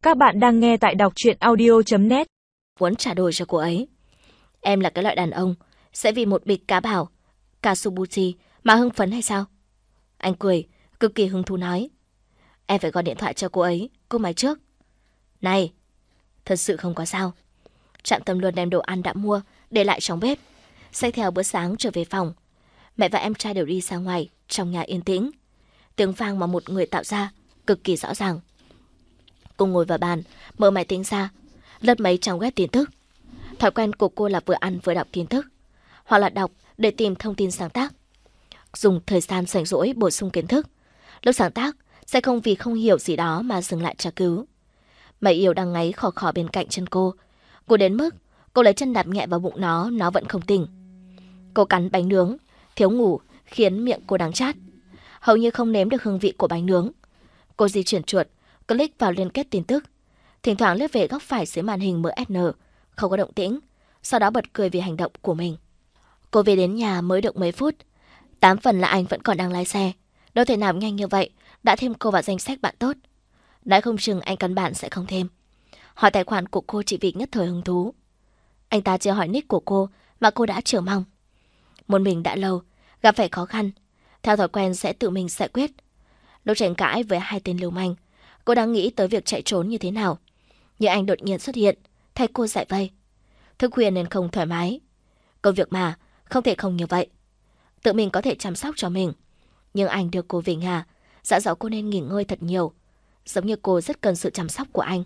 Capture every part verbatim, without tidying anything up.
Các bạn đang nghe tại đọc truyện audio chấm net. Muốn trả đôi cho cô ấy. Em là cái loại đàn ông sẽ vì một bịch cá bảo Katsubuchi mà hưng phấn hay sao? Anh cười, cực kỳ hứng thú nói. Em phải gọi điện thoại cho cô ấy, cô máy trước. Này, thật sự không có sao. Trạm Tâm Luân đem đồ ăn đã mua để lại trong bếp, xách theo bữa sáng trở về phòng. Mẹ và em trai đều đi ra ngoài, trong nhà yên tĩnh. Tiếng vang mà một người tạo ra cực kỳ rõ ràng. Cô ngồi vào bàn, mở máy tính ra, lật mấy trang web tin tức. Thói quen của cô là vừa ăn vừa đọc tin tức, hoặc là đọc để tìm thông tin sáng tác. Dùng thời gian rảnh rỗi bổ sung kiến thức. Lúc sáng tác sẽ không vì không hiểu gì đó mà dừng lại tra cứu. Mày yêu đang ngáy khò khò bên cạnh chân cô. Cô đến mức cô lấy chân đạp nhẹ vào bụng nó, nó vẫn không tỉnh. Cô cắn bánh nướng, thiếu ngủ khiến miệng cô đắng chát, hầu như không nếm được hương vị của bánh nướng. Cô di chuyển chuột, click vào liên kết tin tức, thỉnh thoảng lướt về góc phải dưới màn hình em ét en, không có động tĩnh, sau đó bật cười vì hành động của mình. Cô về đến nhà mới được mấy phút, tám phần là anh vẫn còn đang lái xe, đâu thể nào nhanh như vậy đã thêm cô vào danh sách bạn tốt. Đã không chừng anh căn bản sẽ không thêm. Hỏi tài khoản của cô chỉ vì nhất thời hứng thú. Anh ta chưa hỏi nick của cô mà cô đã chờ mong. Một mình đã lâu, gặp phải khó khăn, theo thói quen sẽ tự mình giải quyết. Lúc tranh cãi với hai tên lưu manh, cô đang nghĩ tới việc chạy trốn như thế nào. Nhưng anh đột nhiên xuất hiện, thay cô giải vây. Thức khuya nên không thoải mái. Công việc mà, không thể không như vậy. Tự mình có thể chăm sóc cho mình. Nhưng anh đưa cô về nhà, dặn dò cô nên nghỉ ngơi thật nhiều. Giống như cô rất cần sự chăm sóc của anh.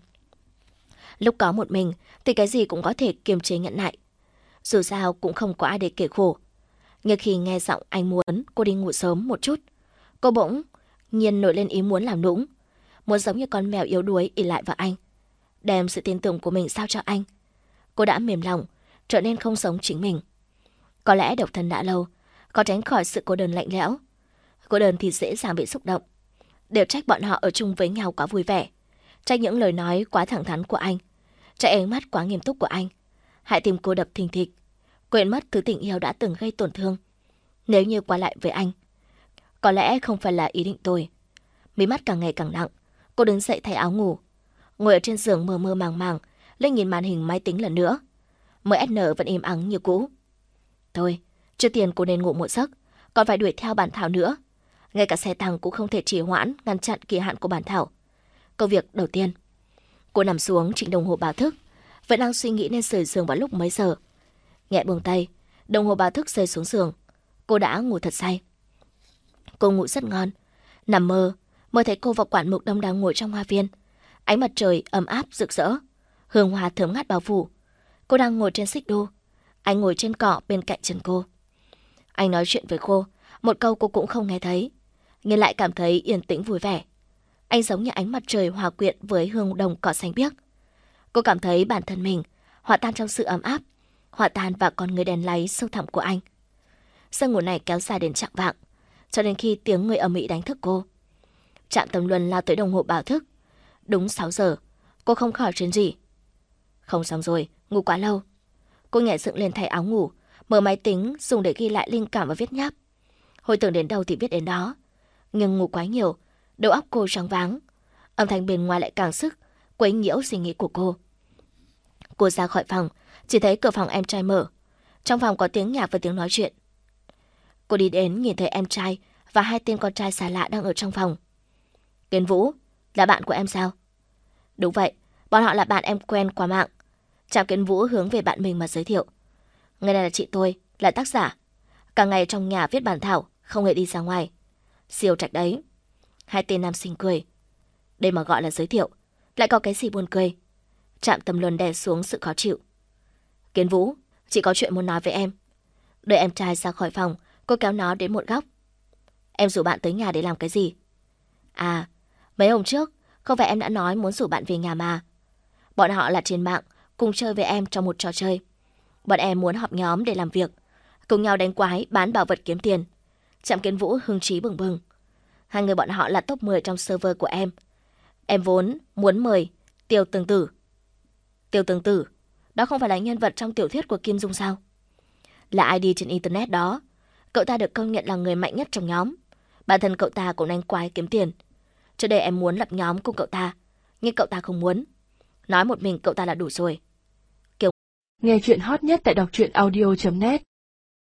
Lúc có một mình thì cái gì cũng có thể kiềm chế nhẫn nại. Dù sao cũng không có ai để kể khổ. Nhưng khi nghe giọng anh muốn cô đi ngủ sớm một chút, cô bỗng nhiên nổi lên ý muốn làm nũng. Muốn giống như con mèo yếu đuối ỷ lại vào anh, đem sự tin tưởng của mình sao cho anh. Cô đã mềm lòng, trở nên không sống chính mình. Có lẽ độc thân đã lâu, có tránh khỏi sự cô đơn lạnh lẽo. Cô đơn thì dễ dàng bị xúc động. Đều trách bọn họ ở chung với nhau quá vui vẻ, trách những lời nói quá thẳng thắn của anh, trách ánh mắt quá nghiêm túc của anh. Hại tim cô đập thình thịch, quên mất thứ tình yêu đã từng gây tổn thương. Nếu như qua lại với anh, có lẽ không phải là ý định tôi. Mí mắt càng ngày càng nặng, cô đứng dậy thay áo ngủ, ngồi ở trên giường mơ mơ màng màng, lên nhìn màn hình máy tính lần nữa. em ét en vẫn im ắng như cũ. Thôi, trước tiên cô nên ngủ một giấc, còn phải đuổi theo bản thảo nữa. Ngay cả xe tăng cũng không thể trì hoãn ngăn chặn kỳ hạn của bản thảo. Công việc đầu tiên, cô nằm xuống chỉnh đồng hồ báo thức, vẫn đang suy nghĩ nên rời giường vào lúc mấy giờ. Nhẹ buông tay, đồng hồ báo thức rơi xuống giường. Cô đã ngủ thật say. Cô ngủ rất ngon, nằm mơ, mơ thấy cô và Quản Mục Đông đang ngồi trong hoa viên. Ánh mặt trời ấm áp rực rỡ, hương hoa thơm ngát bao phủ. Cô đang ngồi trên xích đu, anh ngồi trên cỏ bên cạnh chân cô. Anh nói chuyện với cô, một câu cô cũng không nghe thấy, nhưng lại cảm thấy yên tĩnh vui vẻ. Anh giống như ánh mặt trời hòa quyện với hương đồng cỏ xanh biếc. Cô cảm thấy bản thân mình hòa tan trong sự ấm áp, hòa tan vào con người đèn láy sâu thẳm của anh. Giấc ngủ này kéo dài đến chạng vạng, cho đến khi tiếng người ầm ĩ đánh thức cô. Trạm Tâm Luân lao tới đồng hồ báo thức. Đúng sáu giờ, cô không khỏi rên rỉ. Không xong rồi, ngủ quá lâu. Cô nhảy dựng lên thay áo ngủ, mở máy tính dùng để ghi lại linh cảm và viết nháp. Hồi tưởng đến đâu thì viết đến đó. Nhưng ngủ quá nhiều, đầu óc cô choáng váng. Âm thanh bên ngoài lại càng sức quấy nhiễu suy nghĩ của cô. Cô ra khỏi phòng, chỉ thấy cửa phòng em trai mở. Trong phòng có tiếng nhạc và tiếng nói chuyện. Cô đi đến nhìn thấy em trai và hai tên con trai xa lạ đang ở trong phòng. Kiến Vũ, là bạn của em sao? Đúng vậy, bọn họ là bạn em quen qua mạng. Trạm Kiến Vũ hướng về bạn mình mà giới thiệu. Người này là chị tôi, là tác giả. Cả ngày trong nhà viết bản thảo, không hề đi ra ngoài. Siêu trạch đấy. Hai tên nam sinh cười. Đây mà gọi là giới thiệu, lại có cái gì buồn cười. Trạm Tâm Luân đè xuống sự khó chịu. Kiến Vũ, chị có chuyện muốn nói với em. Đợi em trai ra khỏi phòng, cô kéo nó đến một góc. Em rủ bạn tới nhà để làm cái gì? À, mấy hôm trước, không phải em đã nói muốn rủ bạn về nhà mà. Bọn họ là trên mạng, cùng chơi với em trong một trò chơi. Bọn em muốn họp nhóm để làm việc, cùng nhau đánh quái, bán bảo vật kiếm tiền. Trạm Kiến Vũ hứng chí bừng bừng. Hai người bọn họ là top mười trong server của em. Em vốn muốn mời Tiêu Tương Tử. Tiêu Tương Tử, đó không phải là nhân vật trong tiểu thuyết của Kim Dung sao? Là ai đi trên internet đó. Cậu ta được công nhận là người mạnh nhất trong nhóm. Bản thân cậu ta cũng đánh quái kiếm tiền. Trước đây em muốn lập nhóm cùng cậu ta, Nhưng cậu ta không muốn. Nói một mình cậu ta là đủ rồi. Nghe chuyện hot nhất tại đọc truyện audio chấm net